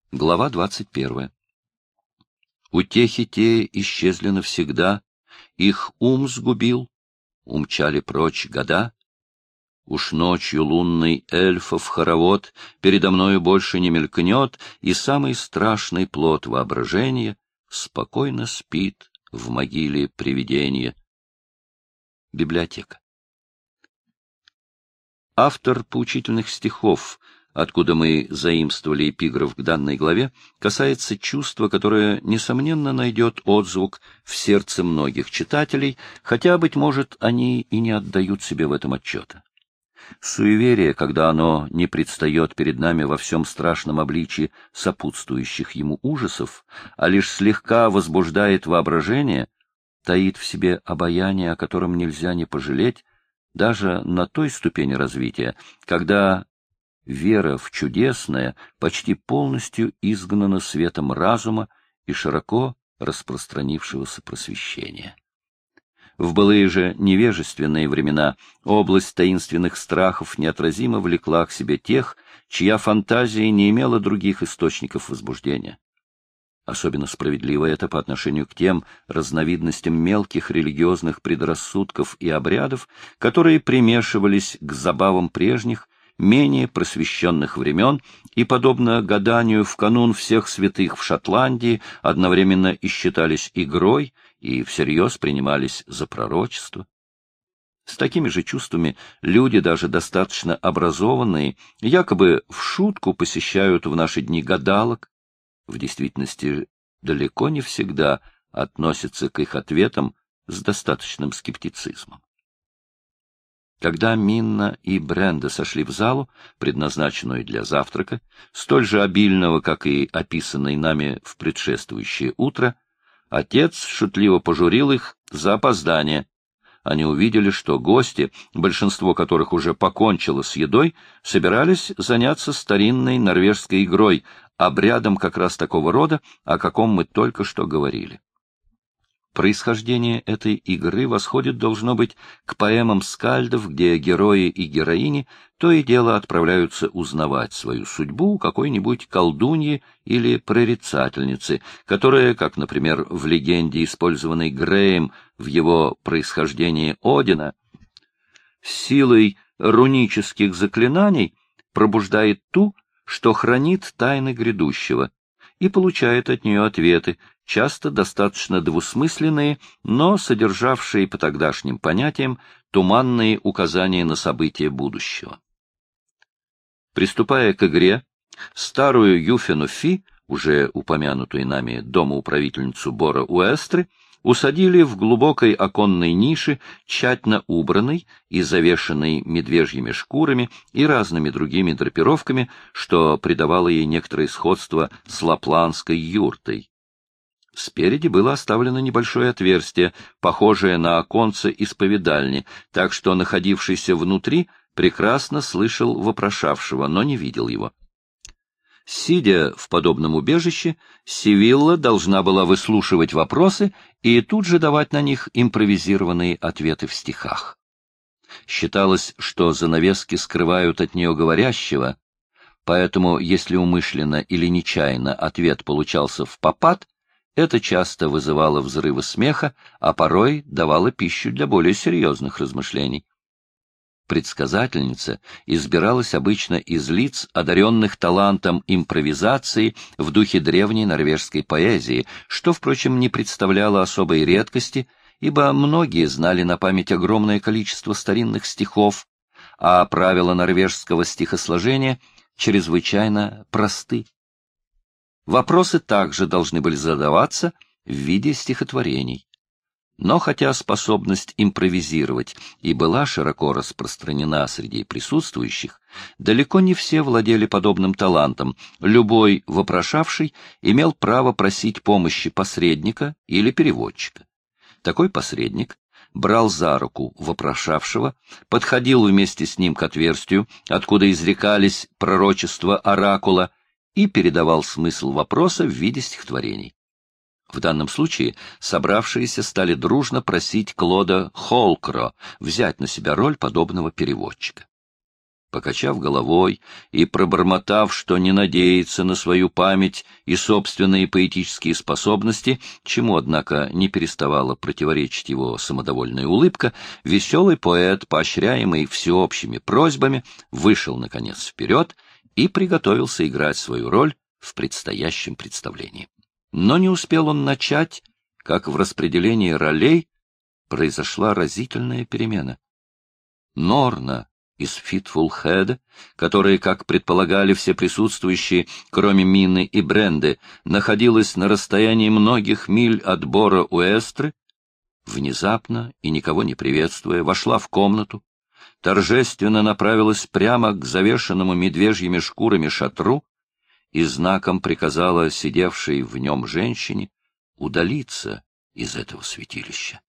Глава 21. Утехи те исчезли навсегда, их ум сгубил, умчали прочь года. Уж ночью лунный эльфов хоровод передо мною больше не мелькнет, и самый страшный плод воображения спокойно спит в могиле привидения. Библиотека. Автор поучительных стихов, откуда мы заимствовали эпиграф к данной главе, касается чувства, которое, несомненно, найдет отзвук в сердце многих читателей, хотя, быть может, они и не отдают себе в этом отчета. Суеверие, когда оно не предстает перед нами во всем страшном обличии сопутствующих ему ужасов, а лишь слегка возбуждает воображение, таит в себе обаяние, о котором нельзя не пожалеть, даже на той ступени развития, когда вера в чудесное почти полностью изгнана светом разума и широко распространившегося просвещения. В былые же невежественные времена область таинственных страхов неотразимо влекла к себе тех, чья фантазия не имела других источников возбуждения. Особенно справедливо это по отношению к тем разновидностям мелких религиозных предрассудков и обрядов, которые примешивались к забавам прежних, менее просвещенных времен и, подобно гаданию в канун всех святых в Шотландии, одновременно и считались игрой и всерьез принимались за пророчество. С такими же чувствами люди, даже достаточно образованные, якобы в шутку посещают в наши дни гадалок, в действительности далеко не всегда относятся к их ответам с достаточным скептицизмом. Когда Минна и Бренда сошли в залу, предназначенную для завтрака, столь же обильного, как и описанный нами в предшествующее утро, отец шутливо пожурил их за опоздание. Они увидели, что гости, большинство которых уже покончило с едой, собирались заняться старинной норвежской игрой, обрядом как раз такого рода, о каком мы только что говорили. Происхождение этой игры восходит, должно быть, к поэмам скальдов, где герои и героини то и дело отправляются узнавать свою судьбу у какой-нибудь колдуньи или прорицательницы, которая, как, например, в легенде, использованной Греем в его происхождении Одина, силой рунических заклинаний пробуждает ту, что хранит тайны грядущего, и получает от нее ответы, часто достаточно двусмысленные, но содержавшие по тогдашним понятиям туманные указания на события будущего. Приступая к игре, старую Юфину Фи, уже упомянутую нами домоуправительницу Бора Уэстры, усадили в глубокой оконной нише, тщательно убранной и завешенной медвежьими шкурами и разными другими драпировками, что придавало ей некоторое сходство с лапландской юртой. Спереди было оставлено небольшое отверстие, похожее на оконце исповедальни, так что находившийся внутри прекрасно слышал вопрошавшего, но не видел его. Сидя в подобном убежище, Сивилла должна была выслушивать вопросы и тут же давать на них импровизированные ответы в стихах. Считалось, что занавески скрывают от нее говорящего, поэтому, если умышленно или нечаянно ответ получался впопад, это часто вызывало взрывы смеха, а порой давало пищу для более серьезных размышлений. Предсказательница избиралась обычно из лиц, одаренных талантом импровизации в духе древней норвежской поэзии, что, впрочем, не представляло особой редкости, ибо многие знали на память огромное количество старинных стихов, а правила норвежского стихосложения чрезвычайно просты. Вопросы также должны были задаваться в виде стихотворений. Но хотя способность импровизировать и была широко распространена среди присутствующих, далеко не все владели подобным талантом. Любой вопрошавший имел право просить помощи посредника или переводчика. Такой посредник брал за руку вопрошавшего, подходил вместе с ним к отверстию, откуда изрекались пророчества оракула, и передавал смысл вопроса в виде стихотворений. В данном случае собравшиеся стали дружно просить Клода Холкро взять на себя роль подобного переводчика. Покачав головой и пробормотав, что не надеется на свою память и собственные поэтические способности, чему, однако, не переставала противоречить его самодовольная улыбка, веселый поэт, поощряемый всеобщими просьбами, вышел, наконец, вперед и приготовился играть свою роль в предстоящем представлении. Но не успел он начать, как в распределении ролей произошла разительная перемена. Норна из Фитфул-Хеда, которая, как предполагали все присутствующие, кроме Мины и Бренды, находилась на расстоянии многих миль от Бора Уэстры, внезапно и никого не приветствуя, вошла в комнату, торжественно направилась прямо к завешенному медвежьими шкурами шатру и знаком приказала сидевшей в нем женщине удалиться из этого святилища.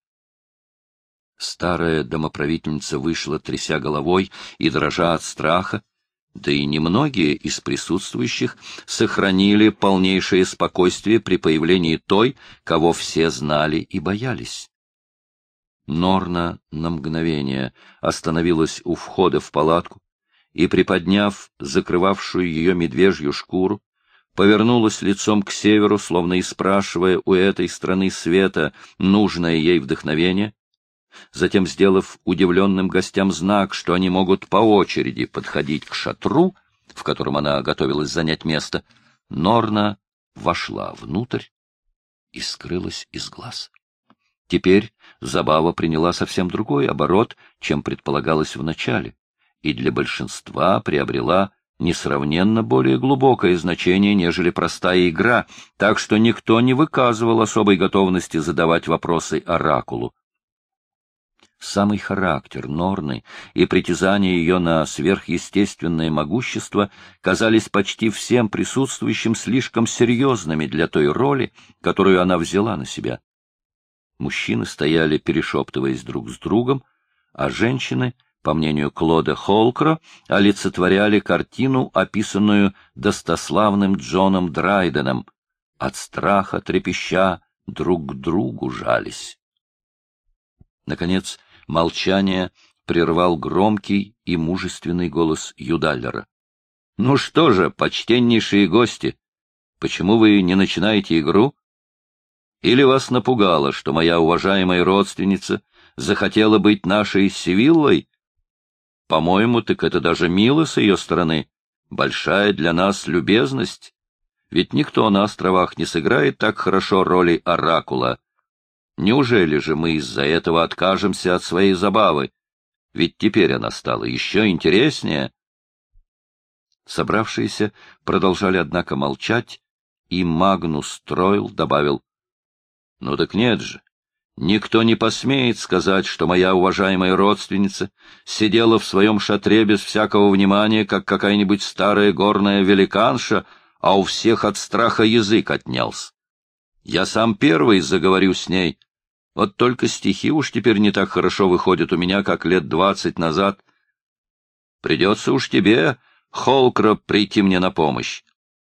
Старая домоправительница вышла, тряся головой и дрожа от страха, да и немногие из присутствующих сохранили полнейшее спокойствие при появлении той, кого все знали и боялись. Норна на мгновение остановилась у входа в палатку и, приподняв закрывавшую ее медвежью шкуру, повернулась лицом к северу, словно и спрашивая у этой страны света нужное ей вдохновение. Затем, сделав удивленным гостям знак, что они могут по очереди подходить к шатру, в котором она готовилась занять место, Норна вошла внутрь и скрылась из глаз. Теперь забава приняла совсем другой оборот, чем предполагалось вначале, и для большинства приобрела несравненно более глубокое значение, нежели простая игра, так что никто не выказывал особой готовности задавать вопросы оракулу. Самый характер Норны и притязания ее на сверхъестественное могущество казались почти всем присутствующим слишком серьезными для той роли, которую она взяла на себя. Мужчины стояли, перешептываясь друг с другом, а женщины, по мнению Клода Холкро, олицетворяли картину, описанную достославным Джоном Драйденом. От страха трепеща друг к другу жались. Наконец, молчание прервал громкий и мужественный голос Юдаллера. — Ну что же, почтеннейшие гости, почему вы не начинаете игру? Или вас напугало, что моя уважаемая родственница захотела быть нашей Севиллой? По-моему, так это даже мило с ее стороны, большая для нас любезность, ведь никто на островах не сыграет так хорошо роли оракула. Неужели же мы из-за этого откажемся от своей забавы? Ведь теперь она стала еще интереснее. Собравшиеся продолжали, однако, молчать, и Магнус Тройл добавил: — Ну так нет же, никто не посмеет сказать, что моя уважаемая родственница сидела в своем шатре без всякого внимания, как какая-нибудь старая горная великанша, а у всех от страха язык отнялся. Я сам первый заговорю с ней. Вот только стихи уж теперь не так хорошо выходят у меня, как лет 20 назад. Придется уж тебе, Холкро, прийти мне на помощь.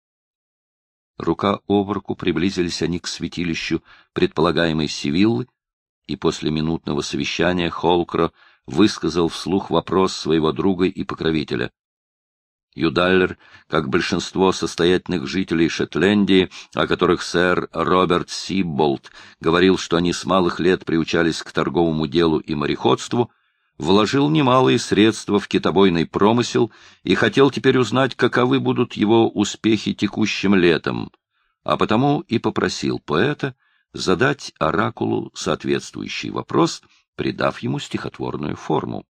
Рука об руку приблизились они к святилищу предполагаемой Севиллы, и после минутного совещания Холкро высказал вслух вопрос своего друга и покровителя. Юдаллер, как большинство состоятельных жителей Шотландии, о которых сэр Роберт Сибболт говорил, что они с малых лет приучались к торговому делу и мореходству, вложил немалые средства в китобойный промысел и хотел теперь узнать, каковы будут его успехи текущим летом, а потому и попросил поэта задать оракулу соответствующий вопрос, придав ему стихотворную форму.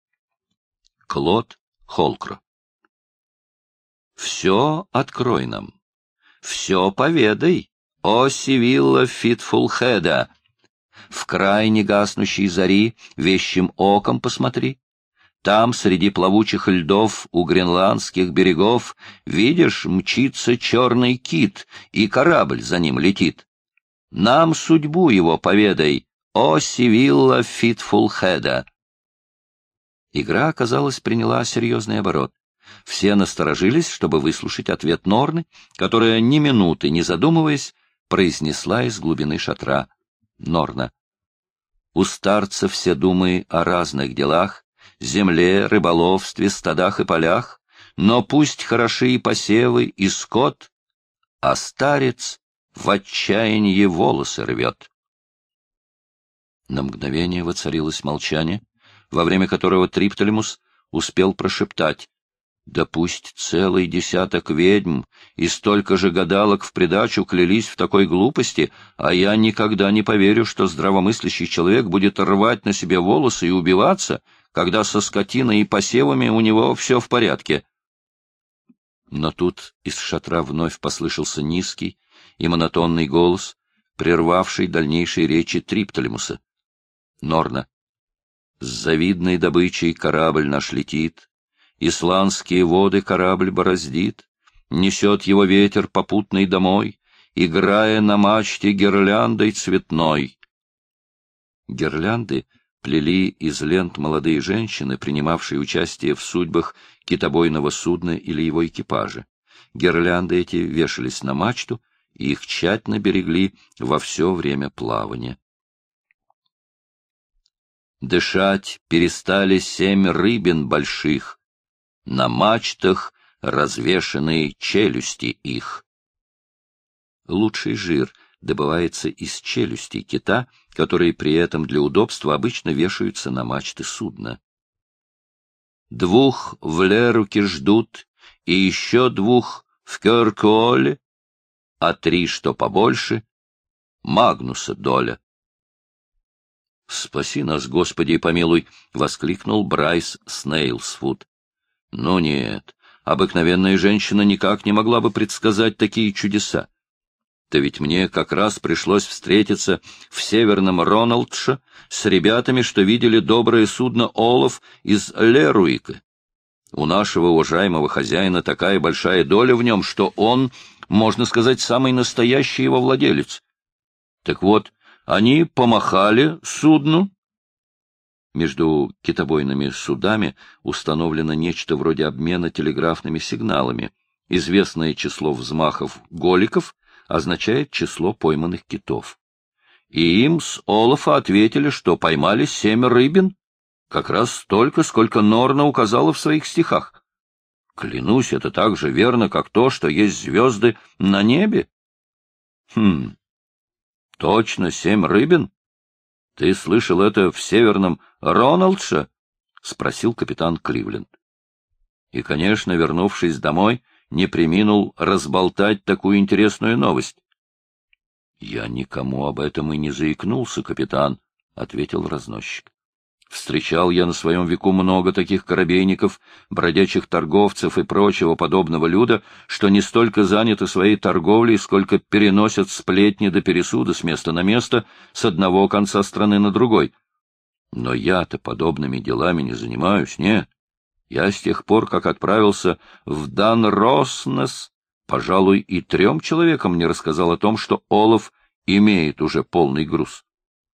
Клод Холкро. «Все открой нам, все поведай, о Севилла Фитфул-Хеда! В край негаснущей зари вещим оком посмотри. Там, среди плавучих льдов у гренландских берегов, видишь, мчится черный кит, и корабль за ним летит. Нам судьбу его поведай, о Севилла Фитфул-Хеда!» Игра, казалось, приняла серьезный оборот. Все насторожились, чтобы выслушать ответ Норны, которая, ни минуты не задумываясь, произнесла из глубины шатра. Норна. У старца все думы о разных делах, земле, рыболовстве, стадах и полях, но пусть хороши и посевы, и скот, а старец в отчаянии волосы рвет. На мгновение воцарилось молчание, во время которого Триптолемус успел прошептать: «Да пусть целый десяток ведьм и столько же гадалок в придачу клялись в такой глупости, а я никогда не поверю, что здравомыслящий человек будет рвать на себе волосы и убиваться, когда со скотиной и посевами у него все в порядке». Но тут из шатра вновь послышался низкий и монотонный голос, прервавший дальнейшие речи Триптолемуса. «Норна, с завидной добычей корабль наш летит, исландские воды корабль бороздит, несет его ветер попутный домой, играя на мачте гирляндой цветной». Гирлянды плели из лент молодые женщины, принимавшие участие в судьбах китобойного судна или его экипажа. Гирлянды эти вешались на мачту, и их тщательно берегли во все время плавания. Дышать перестали 7 рыбин больших, на мачтах развешаны челюсти их. Лучший жир добывается из челюстей кита, которые при этом для удобства обычно вешаются на мачты судна. 2 в Леруке ждут, и еще 2 в Кёркуоле, а 3, что побольше, Магнуса доля. «Спаси нас, Господи, и помилуй!» — воскликнул Брайс Снейлсфуд. «Ну нет, обыкновенная женщина никак не могла бы предсказать такие чудеса. Да ведь мне как раз пришлось встретиться в Северном Роналдше с ребятами, что видели доброе судно Олаф из Леруика. У нашего уважаемого хозяина такая большая доля в нем, что он, можно сказать, самый настоящий его владелец. Так вот, они помахали судну». Между китобойными судами установлено нечто вроде обмена телеграфными сигналами. Известное число взмахов голиков означает число пойманных китов. И им с Олафа ответили, что поймали 7 рыбин, как раз столько, сколько Норна указала в своих стихах. Клянусь, это так же верно, как то, что есть звезды на небе. Точно 7 рыбин? Ты слышал это в Северном Роналдше? — спросил капитан Кливленд. И, конечно, вернувшись домой, не преминул разболтать такую интересную новость. — Я никому об этом и не заикнулся, капитан, — ответил разносчик. Встречал я на своем веку много таких корабейников, бродячих торговцев и прочего подобного люда, что не столько заняты своей торговлей, сколько переносят сплетни до пересуда с места на место, с одного конца страны на другой. Но я-то подобными делами не занимаюсь, нет. Я с тех пор, как отправился в Данроснес, пожалуй, и 3 человекам не рассказал о том, что Олаф имеет уже полный груз.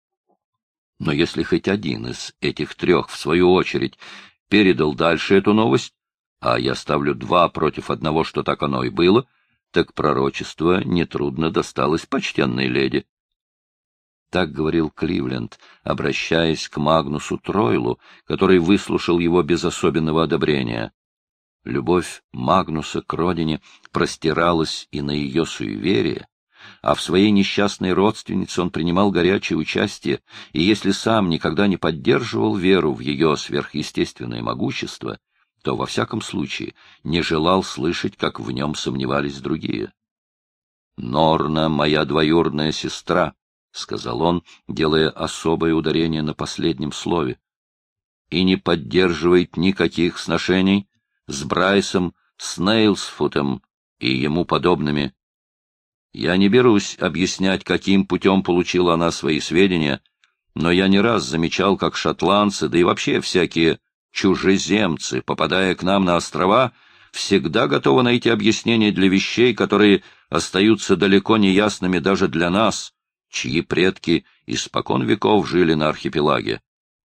Но если хоть один из этих 3, в свою очередь, передал дальше эту новость, а я ставлю 2 против 1, что так оно и было, так пророчество нетрудно досталось почтенной леди. Так говорил Кливленд, обращаясь к Магнусу Тройлу, который выслушал его без особенного одобрения. Любовь Магнуса к родине простиралась и на ее суеверие, а в своей несчастной родственнице он принимал горячее участие, и если сам никогда не поддерживал веру в ее сверхъестественное могущество, то во всяком случае не желал слышать, как в нем сомневались другие. «Норна, моя двоюродная сестра», — сказал он, делая особое ударение на последнем слове, — «и не поддерживает никаких сношений с Брайсом Снейлсфутом и ему подобными. Я не берусь объяснять, каким путем получила она свои сведения, но я не раз замечал, как шотландцы, да и вообще всякие чужеземцы, попадая к нам на острова, всегда готовы найти объяснение для вещей, которые остаются далеко не ясными даже для нас, чьи предки испокон веков жили на архипелаге».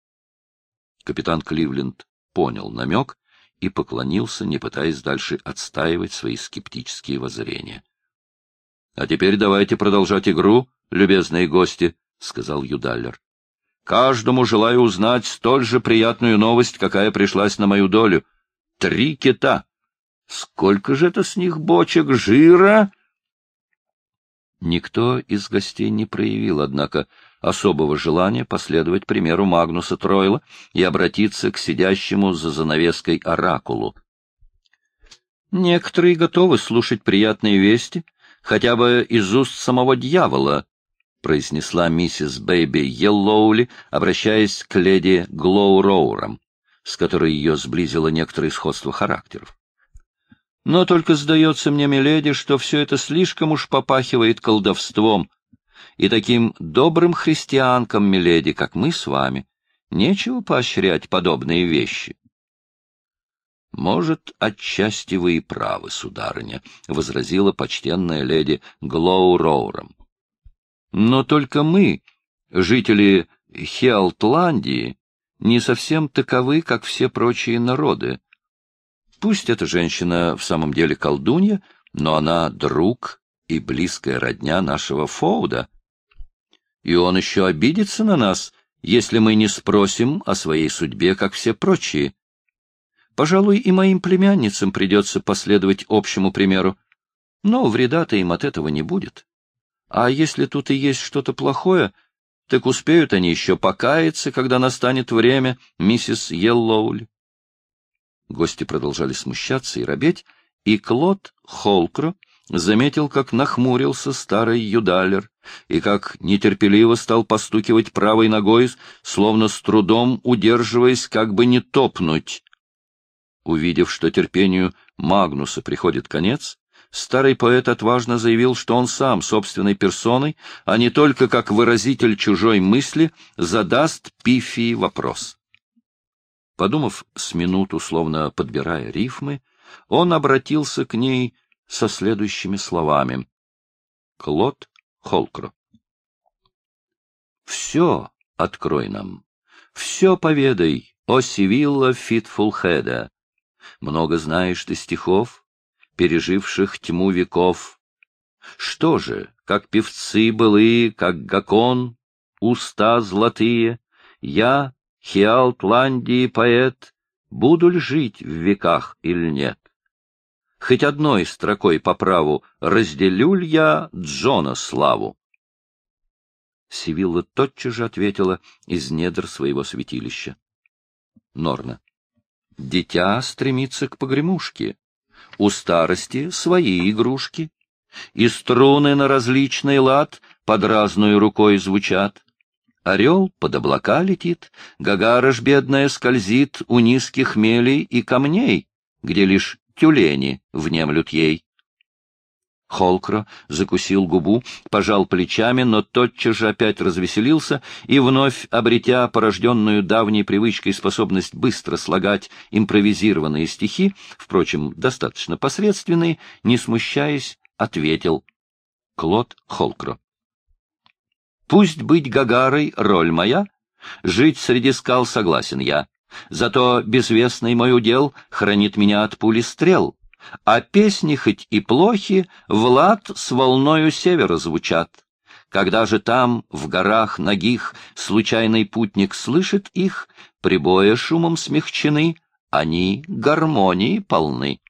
Капитан Кливленд понял намек и поклонился, не пытаясь дальше отстаивать свои скептические воззрения. — А теперь давайте продолжать игру, любезные гости, — сказал Юдаллер. Каждому желаю узнать столь же приятную новость, какая пришлась на мою долю. 3 кита. Сколько же это с них бочек жира? Никто из гостей не проявил, однако, особого желания последовать примеру Магнуса Тройла и обратиться к сидящему за занавеской оракулу. Некоторые готовы слушать приятные вести, хотя бы из уст самого дьявола, — произнесла миссис Бэйби Йеллоули, обращаясь к леди Глоуроурам, с которой ее сблизило некоторое сходство характеров. Но только сдается мне, миледи, что все это слишком уж попахивает колдовством, и таким добрым христианкам, миледи, как мы с вами, нечего поощрять подобные вещи. — Может, отчасти вы и правы, сударыня, — возразила почтенная леди Глоуроурам. Но только мы, жители Хиалтландии, не совсем таковы, как все прочие народы. Пусть эта женщина в самом деле колдунья, но она друг и близкая родня нашего Фоуда. И он еще обидится на нас, если мы не спросим о своей судьбе, как все прочие. Пожалуй, и моим племянницам придется последовать общему примеру, но вреда-то им от этого не будет. А если тут и есть что-то плохое, так успеют они еще покаяться, когда настанет время, миссис Йеллоули. Гости продолжали смущаться и робеть, и Клод Холкро заметил, как нахмурился старый юдалер, и как нетерпеливо стал постукивать правой ногой, словно с трудом удерживаясь, как бы не топнуть. Увидев, что терпению Магнуса приходит конец, старый поэт отважно заявил, что он сам, собственной персоной, а не только как выразитель чужой мысли, задаст Пифии вопрос. Подумав с минуту, словно подбирая рифмы, он обратился к ней со следующими словами. Клод Холкро. «Все открой нам, все поведай, о Сивилла Фитфулхеда. Много знаешь ты стихов, переживших тьму веков. Что же, как певцы былые, как Гакон, уста золотые, я, Хиалтландии поэт, буду ли жить в веках или нет? Хоть одной строкой по праву разделю ль я Джона славу?» Сивилла тотчас же ответила из недр своего святилища. Норна. Дитя стремится к погремушке, у старости свои игрушки, и струны на различный лад под разную рукой звучат. Орел под облака летит, Гагара ж бедная скользит у низких мелей и камней, где лишь тюлени внемлют ей. Холкро закусил губу, пожал плечами, но тотчас же опять развеселился и, вновь обретя порожденную давней привычкой способность быстро слагать импровизированные стихи, впрочем, достаточно посредственные, не смущаясь, ответил. Клод Холкро. «Пусть быть Гагарой роль моя, жить среди скал согласен я, зато безвестный мой удел хранит меня от пули стрел. А песни хоть и плохи, в лад с волною севера звучат. Когда же там, в горах нагих, случайный путник слышит их, прибоя шумом смягчены, они гармонии полны».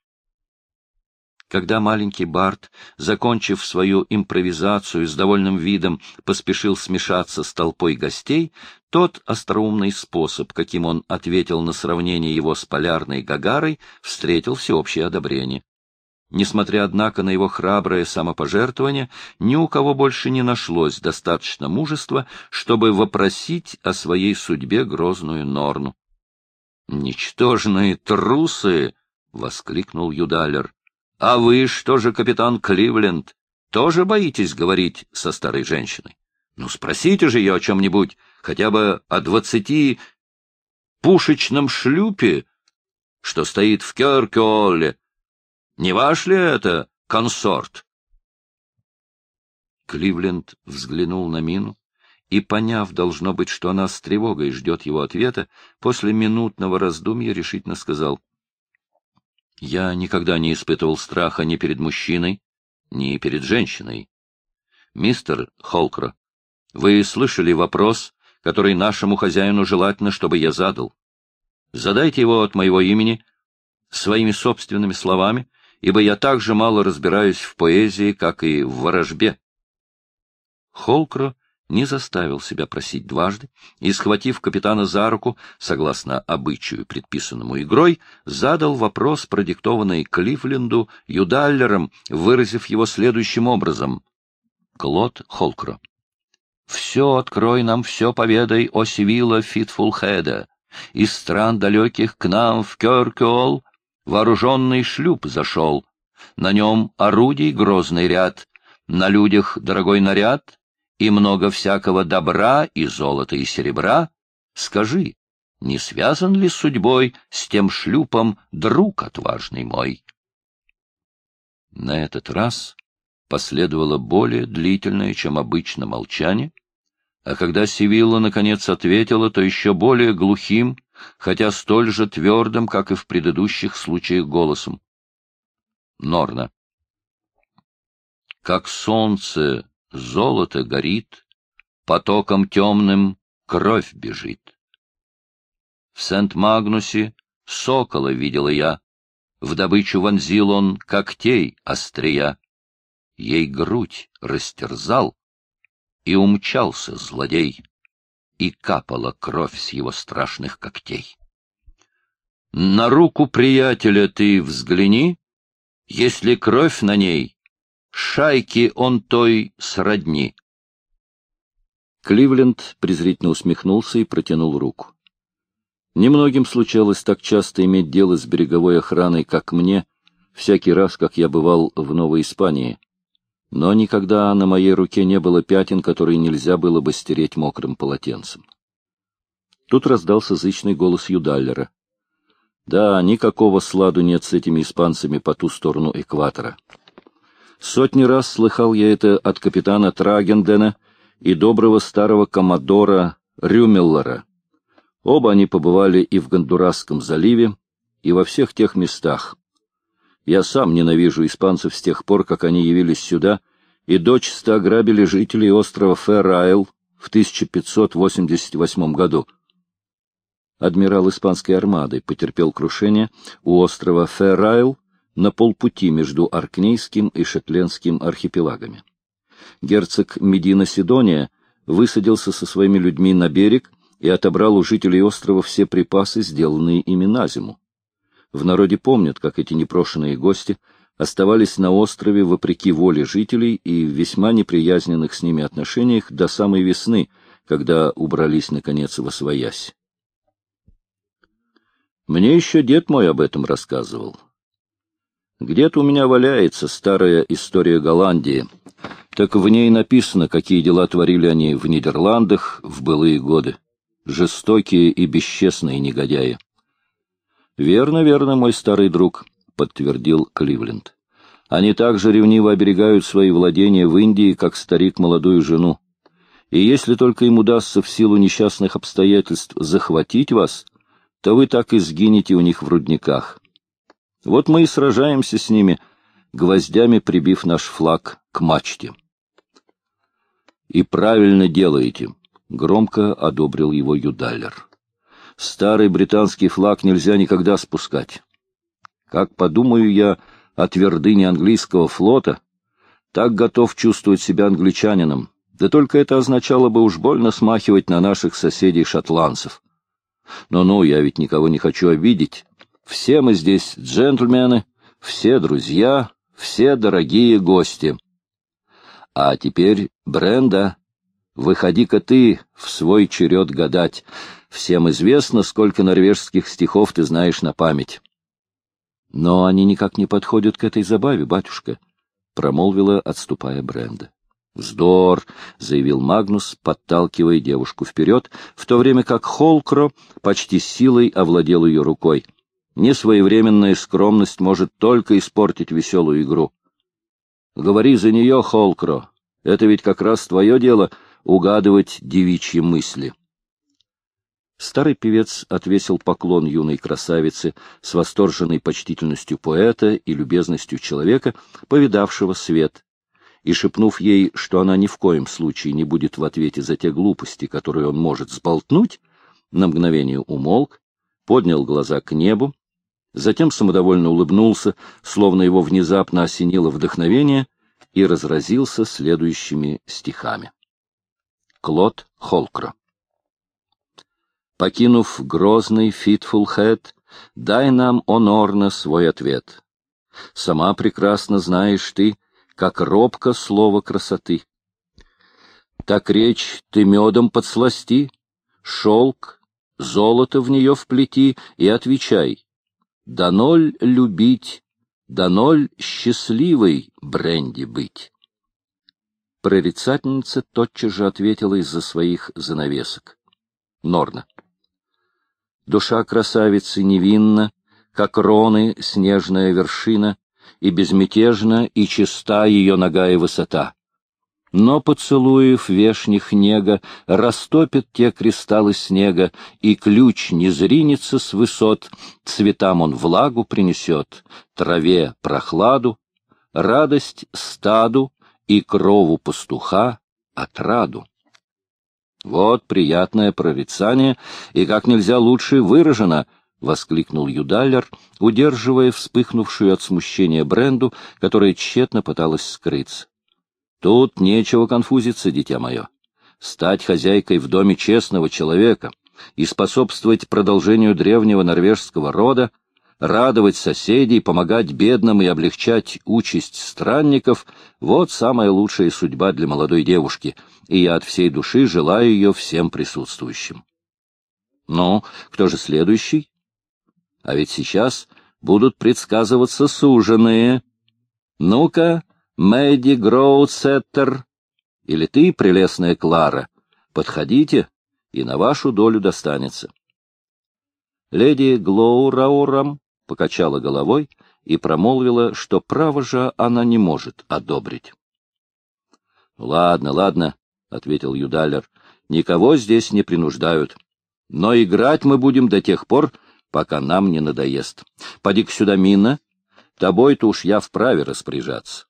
Когда маленький бард, закончив свою импровизацию, с довольным видом поспешил смешаться с толпой гостей, тот остроумный способ, каким он ответил на сравнение его с полярной Гагарой, встретил всеобщее одобрение. Несмотря, однако, на его храброе самопожертвование, ни у кого больше не нашлось достаточно мужества, чтобы вопросить о своей судьбе грозную Норну. «Ничтожные трусы!» — воскликнул юдалер. «А вы что же, капитан Кливленд, тоже боитесь говорить со старой женщиной? Ну, спросите же ее о чем-нибудь, хотя бы о 20-пушечном шлюпе, что стоит в Кёркёлле. Не ваш ли это консорт?» Кливленд взглянул на Мину и, поняв, должно быть, что она с тревогой ждет его ответа, после минутного раздумья решительно сказал: «Я никогда не испытывал страха ни перед мужчиной, ни перед женщиной. Мистер Холкро, вы слышали вопрос, который нашему хозяину желательно, чтобы я задал. Задайте его от моего имени, своими собственными словами, ибо я так же мало разбираюсь в поэзии, как и в ворожбе». Холкро не заставил себя просить дважды и, схватив капитана за руку, согласно обычаю, предписанному игрой, задал вопрос, продиктованный Кливленду Юдаллером, выразив его следующим образом. Клод Холкро. «Все открой нам, все поведай о Сивилла Фитфулхеда. Из стран далеких к нам в Кёркюол вооруженный шлюп зашел. На нем орудий грозный ряд, на людях дорогой наряд, и много всякого добра, и золота, и серебра. Скажи, не связан ли судьбой с тем шлюпом друг отважный мой?» На этот раз последовало более длительное, чем обычно, молчание, а когда Сивилла наконец ответила, то еще более глухим, хотя столь же твердым, как и в предыдущих случаях, голосом. Норна. «Как солнце золото горит, потоком темным кровь бежит. В Сент-Магнусе сокола видела я, в добычу вонзил он когтей острия, ей грудь растерзал, и умчался злодей, и капала кровь с его страшных когтей. На руку приятеля ты взгляни, если кровь на ней, шайки он той сродни». Кливленд презрительно усмехнулся и протянул руку. Немногим случалось так часто иметь дело с береговой охраной, как мне, всякий раз, как я бывал в Новой Испании. Но никогда на моей руке не было пятен, которые нельзя было бы стереть мокрым полотенцем. Тут раздался зычный голос Юдаллера. Да, никакого сладу нет с этими испанцами по ту сторону экватора. Сотни раз слыхал я это от капитана Трагендена и доброго старого коммодора Рюмеллера. Оба они побывали и в Гондурасском заливе, и во всех тех местах. Я сам ненавижу испанцев с тех пор, как они явились сюда и дочисто ограбили жителей острова Фэр-Айл в 1588 году. Адмирал испанской армады потерпел крушение у острова Фэр-Айл на полпути между Оркнейским и Шетлендским архипелагами. Герцог Медина Сидония высадился со своими людьми на берег и отобрал у жителей острова все припасы, сделанные ими на зиму. В народе помнят, как эти непрошеные гости оставались на острове вопреки воле жителей и в весьма неприязненных с ними отношениях до самой весны, когда убрались, наконец, восвоясь. Мне еще дед мой об этом рассказывал. Где-то у меня валяется старая история Голландии, так в ней написано, какие дела творили они в Нидерландах в былые годы. Жестокие и бесчестные негодяи. «Верно, верно, мой старый друг», — подтвердил Кливленд. «Они так же ревниво оберегают свои владения в Индии, как старик молодую жену. И если только им удастся в силу несчастных обстоятельств захватить вас, то вы так и сгинете у них в рудниках. Вот мы и сражаемся с ними, гвоздями прибив наш флаг к мачте». «И правильно делаете», — громко одобрил его Юдаллер. «Старый британский флаг нельзя никогда спускать. Как подумаю я о твердыне английского флота, так готов чувствовать себя англичанином. Да только это означало бы уж больно смахивать на наших соседей-шотландцев. Но я ведь никого не хочу обидеть. Все мы здесь джентльмены, все друзья, все дорогие гости. А теперь, Бренда, выходи-ка ты в свой черед гадать. Всем известно, сколько норвежских стихов ты знаешь на память». «Но они никак не подходят к этой забаве, батюшка», — промолвила, отступая Бренда. «Вздор», — заявил Магнус, подталкивая девушку вперед, в то время как Холкро почти силой овладел ее рукой. Несвоевременная скромность может только испортить веселую игру. «Говори за нее, Холкро. Это ведь как раз твое дело — угадывать девичьи мысли». Старый певец отвесил поклон юной красавице с восторженной почтительностью поэта и любезностью человека, повидавшего свет, и, шепнув ей, что она ни в коем случае не будет в ответе за те глупости, которые он может сболтнуть, на мгновение умолк, поднял глаза к небу, затем самодовольно улыбнулся, словно его внезапно осенило вдохновение, и разразился следующими стихами. Клод Холкро. Покинув грозный Фитфулхэт, дай нам, о Норна, свой ответ. Сама прекрасно знаешь ты, как робко слово красоты. Так речь ты медом подсласти, шелк, золото в нее вплети, и отвечай: дано ль любить, дано ль счастливой Бренди быть? Прорицательница тотчас же ответила из-за своих занавесок. Норна. Душа красавицы невинна, как роны снежная вершина, и безмятежна, и чиста ее нога и высота. Но поцелуев вешних нега растопит те кристаллы снега, и ключ не зринется с высот, цветам он влагу принесет, траве прохладу, радость стаду и крову пастуха отраду. Вот приятное прорицание, и как нельзя лучше выражено, — воскликнул Юдаллер, удерживая вспыхнувшую от смущения Бренду, которая тщетно пыталась скрыться. Тут нечего конфузиться, дитя мое. Стать хозяйкой в доме честного человека и способствовать продолжению древнего норвежского рода, радовать соседей, помогать бедным и облегчать участь странников — вот самая лучшая судьба для молодой девушки, и я от всей души желаю ее всем присутствующим. Ну, кто же следующий? А ведь сейчас будут предсказываться суженые. Ну-ка, Мэдди Гроудсеттер, или ты, прелестная Клара, подходите, и на вашу долю достанется. Леди Глоураурам покачала головой и промолвила, что право же она не может одобрить. — Ладно, ладно, — ответил Юдаллер, — никого здесь не принуждают. Но играть мы будем до тех пор, пока нам не надоест. Поди-ка сюда, Минна, тобой-то уж я вправе распоряжаться.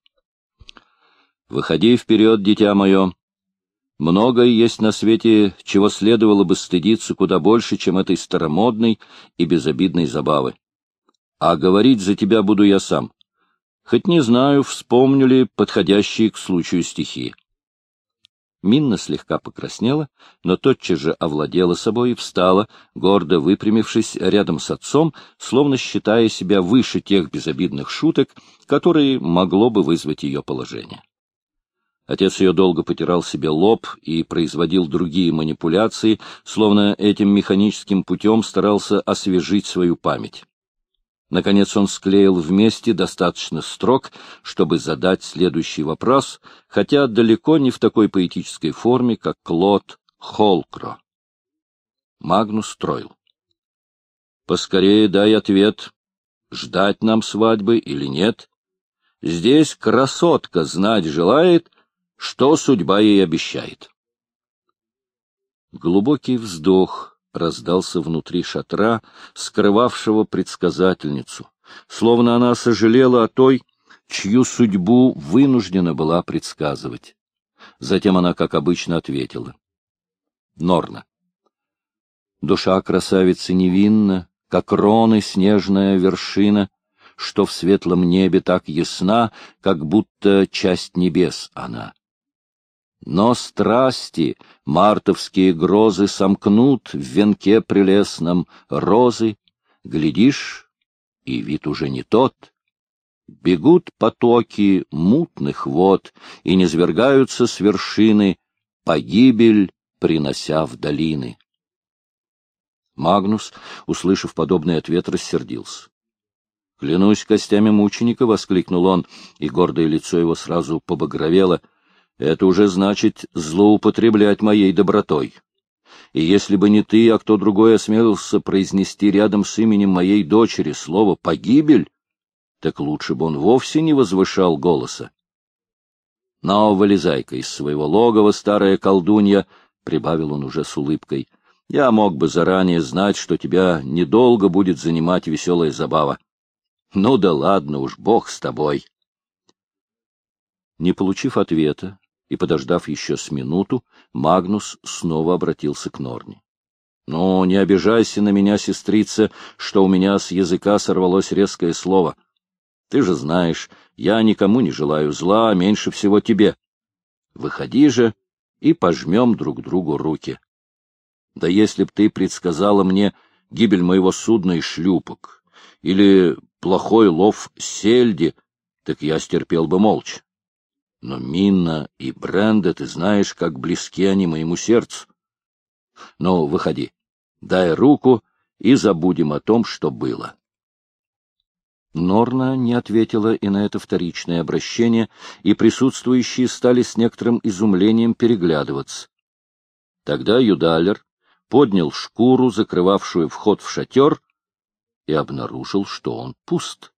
Выходи вперед, дитя мое. Многое есть на свете, чего следовало бы стыдиться куда больше, чем этой старомодной и безобидной забавы. А говорить за тебя буду я сам. Хоть не знаю, вспомню ли подходящие к случаю стихи. Минна слегка покраснела, но тотчас же овладела собой и встала, гордо выпрямившись рядом с отцом, словно считая себя выше тех безобидных шуток, которые могло бы вызвать ее положение. Отец ее долго потирал себе лоб и производил другие манипуляции, словно этим механическим путем старался освежить свою память. Наконец он склеил вместе достаточно строк, чтобы задать следующий вопрос, хотя далеко не в такой поэтической форме, как Клод Холкро. Магнус Тройл. «Поскорее дай ответ, ждать нам свадьбы или нет. Здесь красотка знать желает, что судьба ей обещает». Глубокий вздох раздался внутри шатра, скрывавшего предсказательницу, словно она сожалела о той, чью судьбу вынуждена была предсказывать. Затем она, как обычно, ответила. Норна. Душа красавицы невинна, как роны снежная вершина, что в светлом небе так ясна, как будто часть небес она. Но страсти, мартовские грозы сомкнут в венке прелестном розы, глядишь, и вид уже не тот. Бегут потоки мутных вод и низвергаются с вершины, погибель принося в долины. Магнус, услышав подобный ответ, рассердился. — Клянусь костями мученика! — воскликнул он, и гордое лицо его сразу побагровело. Это уже значит злоупотреблять моей добротой. И если бы не ты, а кто другой осмелился произнести рядом с именем моей дочери слово «погибель», так лучше бы он вовсе не возвышал голоса. — Но вылезай-ка из своего логова, старая колдунья, — прибавил он уже с улыбкой. — Я мог бы заранее знать, что тебя недолго будет занимать веселая забава. Ну да ладно уж, бог с тобой. Не получив ответа и подождав еще с минуту, Магнус снова обратился к Норне. — Ну, не обижайся на меня, сестрица, что у меня с языка сорвалось резкое слово. Ты же знаешь, я никому не желаю зла, меньше всего тебе. Выходи же и пожмем друг другу руки. Да если б ты предсказала мне гибель моего судна и шлюпок, или плохой лов сельди, так я стерпел бы молча. Но Минна и Бренда, ты знаешь, как близки они моему сердцу. Ну, выходи, дай руку и забудем о том, что было. Норна не ответила и на это вторичное обращение, и присутствующие стали с некоторым изумлением переглядываться. Тогда Юдалер поднял шкуру, закрывавшую вход в шатер, и обнаружил, что он пуст.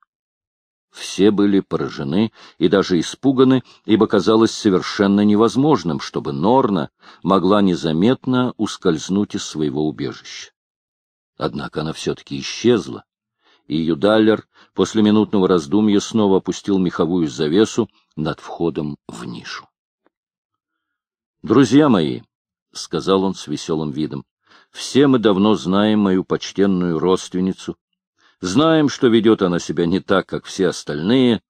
Все были поражены и даже испуганы, ибо казалось совершенно невозможным, чтобы Норна могла незаметно ускользнуть из своего убежища. Однако она все-таки исчезла, и Юдалер после минутного раздумья снова опустил меховую завесу над входом в нишу. — Друзья мои, — сказал он с веселым видом, — все мы давно знаем мою почтенную родственницу, знаем, что ведет она себя не так, как все остальные,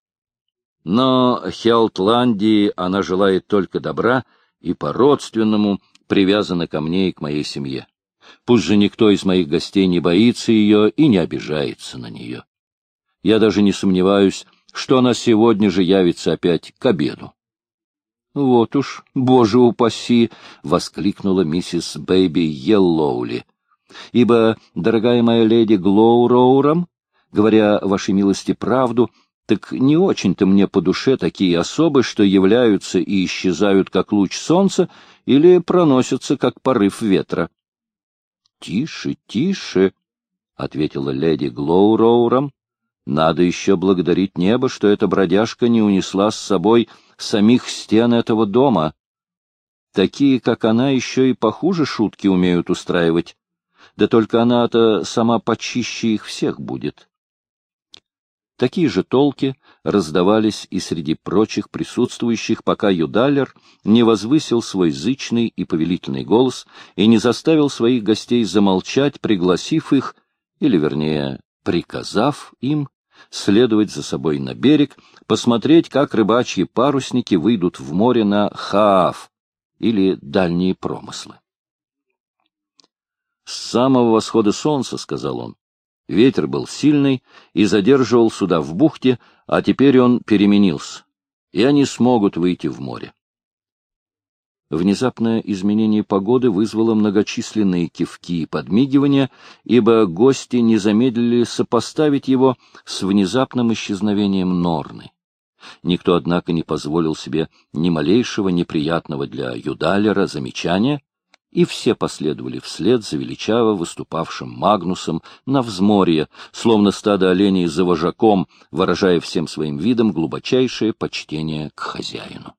но Хелтландии она желает только добра и по-родственному привязана ко мне и к моей семье. Пусть же никто из моих гостей не боится ее и не обижается на нее. Я даже не сомневаюсь, что она сегодня же явится опять к обеду. — Вот уж, Боже упаси! — воскликнула миссис Бэйби Йеллоули. — Ибо, дорогая моя леди Глоуроурам, говоря вашей милости правду, так не очень-то мне по душе такие особы, что являются и исчезают, как луч солнца, или проносятся, как порыв ветра. — Тише, тише, — ответила леди Глоуроурам. — Надо еще благодарить небо, что эта бродяжка не унесла с собой самих стен этого дома. Такие, как она, еще и похуже шутки умеют устраивать. Да только она-то сама почище их всех будет. Такие же толки раздавались и среди прочих присутствующих, пока Юдалер не возвысил свой зычный и повелительный голос и не заставил своих гостей замолчать, пригласив их, или, вернее, приказав им, следовать за собой на берег, посмотреть, как рыбачьи парусники выйдут в море на Хааф, или дальние промыслы. — С самого восхода солнца, — сказал он, — ветер был сильный и задерживал суда в бухте, а теперь он переменился, и они смогут выйти в море. Внезапное изменение погоды вызвало многочисленные кивки и подмигивания, ибо гости не замедлили сопоставить его с внезапным исчезновением Норны. Никто, однако, не позволил себе ни малейшего неприятного для Юдалера замечания, и все последовали вслед за величаво выступавшим Магнусом на взморье, словно стадо оленей за вожаком, выражая всем своим видом глубочайшее почтение к хозяину.